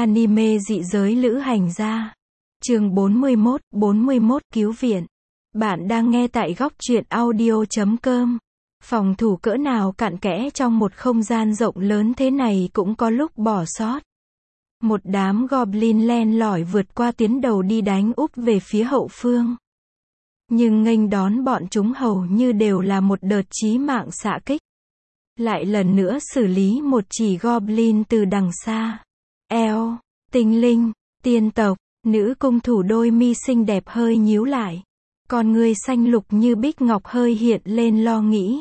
Anime dị giới lữ hành gia. Chương 41 cứu viện. Bạn đang nghe tại góc truyện audio.com. Phòng thủ cỡ nào cặn kẽ trong một không gian rộng lớn thế này cũng có lúc bỏ sót. Một đám goblin len lỏi vượt qua tuyến đầu đi đánh úp về phía hậu phương. Nhưng nghênh đón bọn chúng hầu như đều là một đợt chí mạng xạ kích. Lại lần nữa xử lý một chỉ goblin từ đằng xa. Eo, tinh linh, tiên tộc, nữ cung thủ đôi mi xinh đẹp hơi nhíu lại. Con người xanh lục như bích ngọc hơi hiện lên lo nghĩ.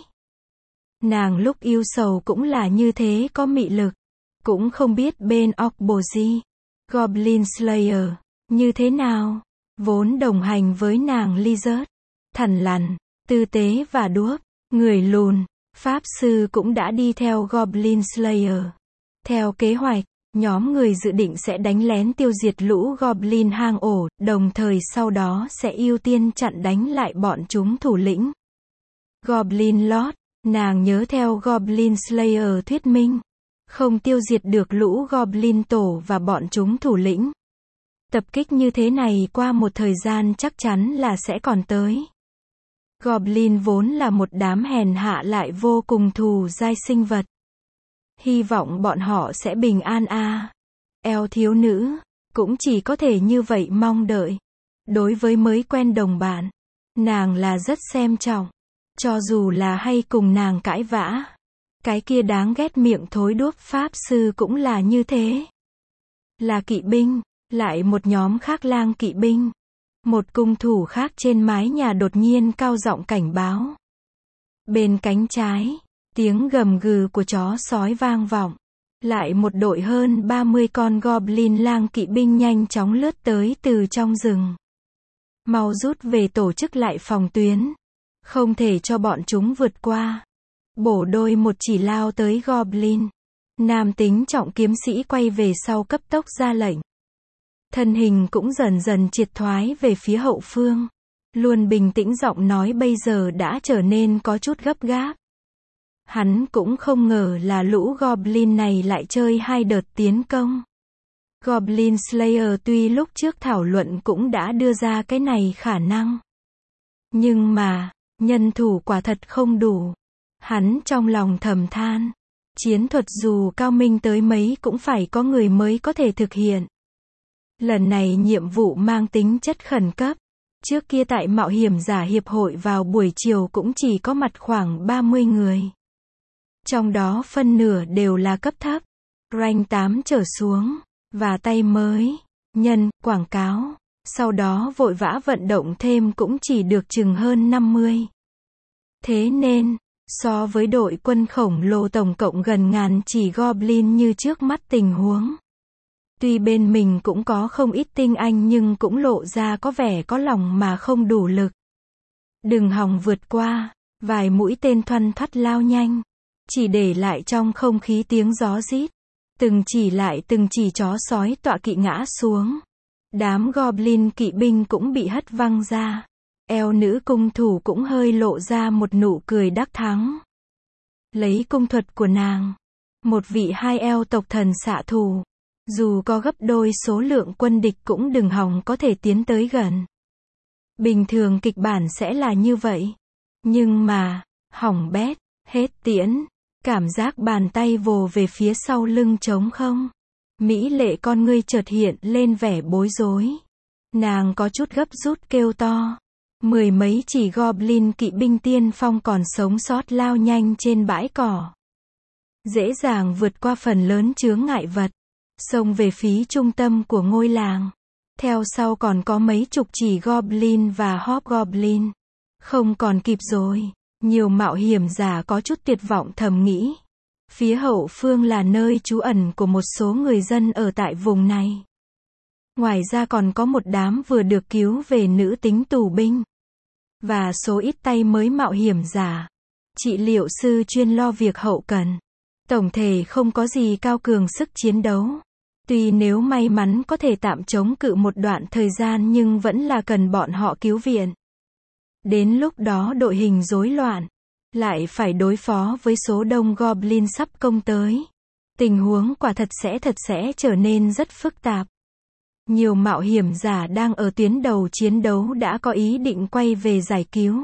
Nàng lúc yêu sầu cũng là như thế có mị lực. Cũng không biết bên Orc-Bồ-Di, Goblin Slayer, như thế nào. Vốn đồng hành với nàng Lizard, thằn lằn, tư tế và đuốc, người lùn, Pháp Sư cũng đã đi theo Goblin Slayer. Theo kế hoạch, nhóm người dự định sẽ đánh lén tiêu diệt lũ Goblin hang ổ, đồng thời sau đó sẽ ưu tiên chặn đánh lại bọn chúng thủ lĩnh. Goblin Lord, nàng nhớ theo Goblin Slayer thuyết minh. Không tiêu diệt được lũ Goblin tổ và bọn chúng thủ lĩnh. Tập kích như thế này qua một thời gian chắc chắn là sẽ còn tới. Goblin vốn là một đám hèn hạ lại vô cùng thù dai sinh vật. Hy vọng bọn họ sẽ bình an a. Eo thiếu nữ, cũng chỉ có thể như vậy mong đợi. Đối với mới quen đồng bạn, nàng là rất xem trọng. Cho dù là hay cùng nàng cãi vã. Cái kia đáng ghét miệng thối đuốc Pháp Sư cũng là như thế. Là kỵ binh, lại một nhóm khác lang kỵ binh. Một cung thủ khác trên mái nhà đột nhiên cao giọng cảnh báo. Bên cánh trái, tiếng gầm gừ của chó sói vang vọng. Lại một đội hơn 30 con goblin lang kỵ binh nhanh chóng lướt tới từ trong rừng. Mau rút về tổ chức lại phòng tuyến. Không thể cho bọn chúng vượt qua. Bổ đôi một chỉ lao tới goblin. Nam tính trọng kiếm sĩ quay về sau cấp tốc ra lệnh. Thân hình cũng dần dần triệt thoái về phía hậu phương. Luôn bình tĩnh giọng nói bây giờ đã trở nên có chút gấp gáp. Hắn cũng không ngờ là lũ goblin này lại chơi hai đợt tiến công. Goblin Slayer tuy lúc trước thảo luận cũng đã đưa ra cái này khả năng. Nhưng mà, nhân thủ quả thật không đủ. Hắn trong lòng thầm than. Chiến thuật dù cao minh tới mấy cũng phải có người mới có thể thực hiện. Lần này nhiệm vụ mang tính chất khẩn cấp. Trước kia tại Mạo hiểm giả hiệp hội vào buổi chiều cũng chỉ có mặt khoảng 30 người. Trong đó phân nửa đều là cấp thấp, rank 8 trở xuống, và tay mới, nhân, quảng cáo. Sau đó vội vã vận động thêm cũng chỉ được chừng hơn 50. Thế nên, so với đội quân khổng lồ tổng cộng gần ngàn chỉ goblin như trước mắt tình huống. Tuy bên mình cũng có không ít tinh anh nhưng cũng lộ ra có vẻ có lòng mà không đủ lực. Đừng hòng vượt qua, vài mũi tên thoăn thoắt lao nhanh. Chỉ để lại trong không khí tiếng gió rít. Từng chỉ chó sói tọa kỵ ngã xuống. Đám goblin kỵ binh cũng bị hất văng ra. Eo nữ cung thủ cũng hơi lộ ra một nụ cười đắc thắng. Lấy cung thuật của nàng, một vị hai eo tộc thần xạ thủ, dù có gấp đôi số lượng quân địch cũng đừng hòng có thể tiến tới gần. Bình thường kịch bản sẽ là như vậy. Nhưng mà, hỏng bét, hết tiễn, cảm giác bàn tay vồ về phía sau lưng trống không. Mỹ lệ con ngươi chợt hiện lên vẻ bối rối. Nàng có chút gấp rút kêu to. Mười mấy chỉ goblin kỵ binh tiên phong còn sống sót lao nhanh trên bãi cỏ. Dễ dàng vượt qua phần lớn chướng ngại vật. Xông về phía trung tâm của ngôi làng. Theo sau còn có mấy chục chỉ goblin và hobgoblin. Không còn kịp rồi. Nhiều mạo hiểm giả có chút tuyệt vọng thầm nghĩ. Phía hậu phương là nơi trú ẩn của một số người dân ở tại vùng này. Ngoài ra còn có một đám vừa được cứu về nữ tính tù binh. Và số ít tay mới mạo hiểm giả. Trị liệu sư chuyên lo việc hậu cần. Tổng thể không có gì cao cường sức chiến đấu. Tuy nếu may mắn có thể tạm chống cự một đoạn thời gian nhưng vẫn là cần bọn họ cứu viện. Đến lúc đó đội hình rối loạn. Lại phải đối phó với số đông goblin sắp công tới. Tình huống quả thật sẽ trở nên rất phức tạp. Nhiều mạo hiểm giả đang ở tuyến đầu chiến đấu đã có ý định quay về giải cứu.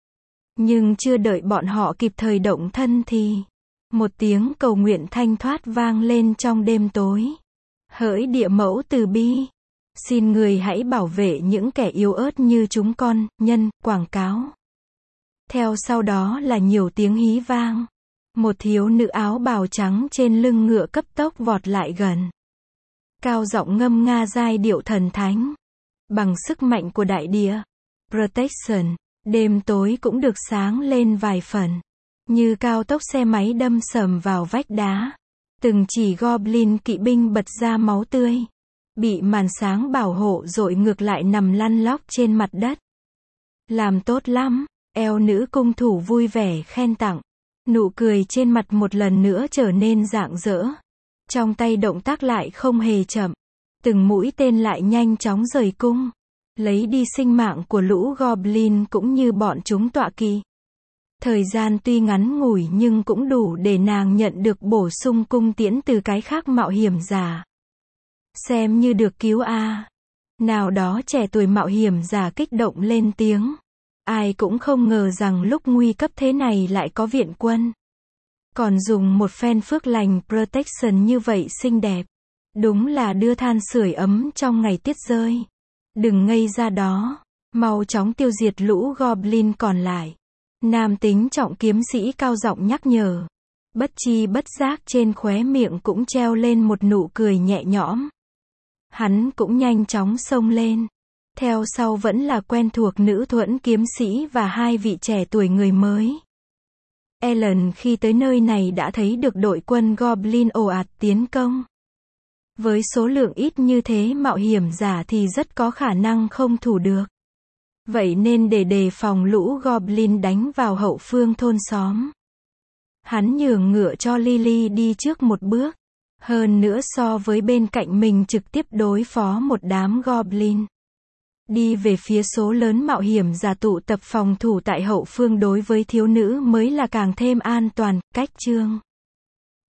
Nhưng chưa đợi bọn họ kịp thời động thân thì một tiếng cầu nguyện thanh thoát vang lên trong đêm tối. Hỡi địa mẫu từ bi, xin người hãy bảo vệ những kẻ yếu ớt như chúng con, nhân, quảng cáo. Theo sau đó là nhiều tiếng hí vang. Một thiếu nữ áo bào trắng trên lưng ngựa cấp tốc vọt lại gần. Cao giọng ngâm nga giai điệu thần thánh. Bằng sức mạnh của đại địa, Protection, đêm tối cũng được sáng lên vài phần. Như cao tốc xe máy đâm sầm vào vách đá. Từng chỉ Goblin kỵ binh bật ra máu tươi. Bị màn sáng bảo hộ dội ngược lại nằm lăn lóc trên mặt đất. Làm tốt lắm, eo nữ cung thủ vui vẻ khen tặng. Nụ cười trên mặt một lần nữa trở nên rạng rỡ. Trong tay động tác lại không hề chậm. Từng mũi tên lại nhanh chóng rời cung. Lấy đi sinh mạng của lũ Goblin cũng như bọn chúng tọa kỵ. Thời gian tuy ngắn ngủi nhưng cũng đủ để nàng nhận được bổ sung cung tiễn từ cái khác mạo hiểm giả. Xem như được cứu a. Nào đó trẻ tuổi mạo hiểm giả kích động lên tiếng. Ai cũng không ngờ rằng lúc nguy cấp thế này lại có viện quân. Còn dùng một phen phước lành Protection như vậy xinh đẹp. Đúng là đưa than sưởi ấm trong ngày tuyết rơi. Đừng ngây ra đó. Mau chóng tiêu diệt lũ Goblin còn lại. Nam tính trọng kiếm sĩ cao giọng nhắc nhở. Bất chi bất giác trên khóe miệng cũng treo lên một nụ cười nhẹ nhõm. Hắn cũng nhanh chóng xông lên. Theo sau vẫn là quen thuộc nữ thuẫn kiếm sĩ và hai vị trẻ tuổi người mới. Ellen khi tới nơi này đã thấy được đội quân Goblin ồ ạt tiến công. Với số lượng ít như thế mạo hiểm giả thì rất có khả năng không thủ được. Vậy nên để đề phòng lũ Goblin đánh vào hậu phương thôn xóm. Hắn nhường ngựa cho Lily đi trước một bước. Hơn nữa so với bên cạnh mình trực tiếp đối phó một đám Goblin. Đi về phía số lớn mạo hiểm giả tụ tập phòng thủ tại hậu phương đối với thiếu nữ mới là càng thêm an toàn, cách chương.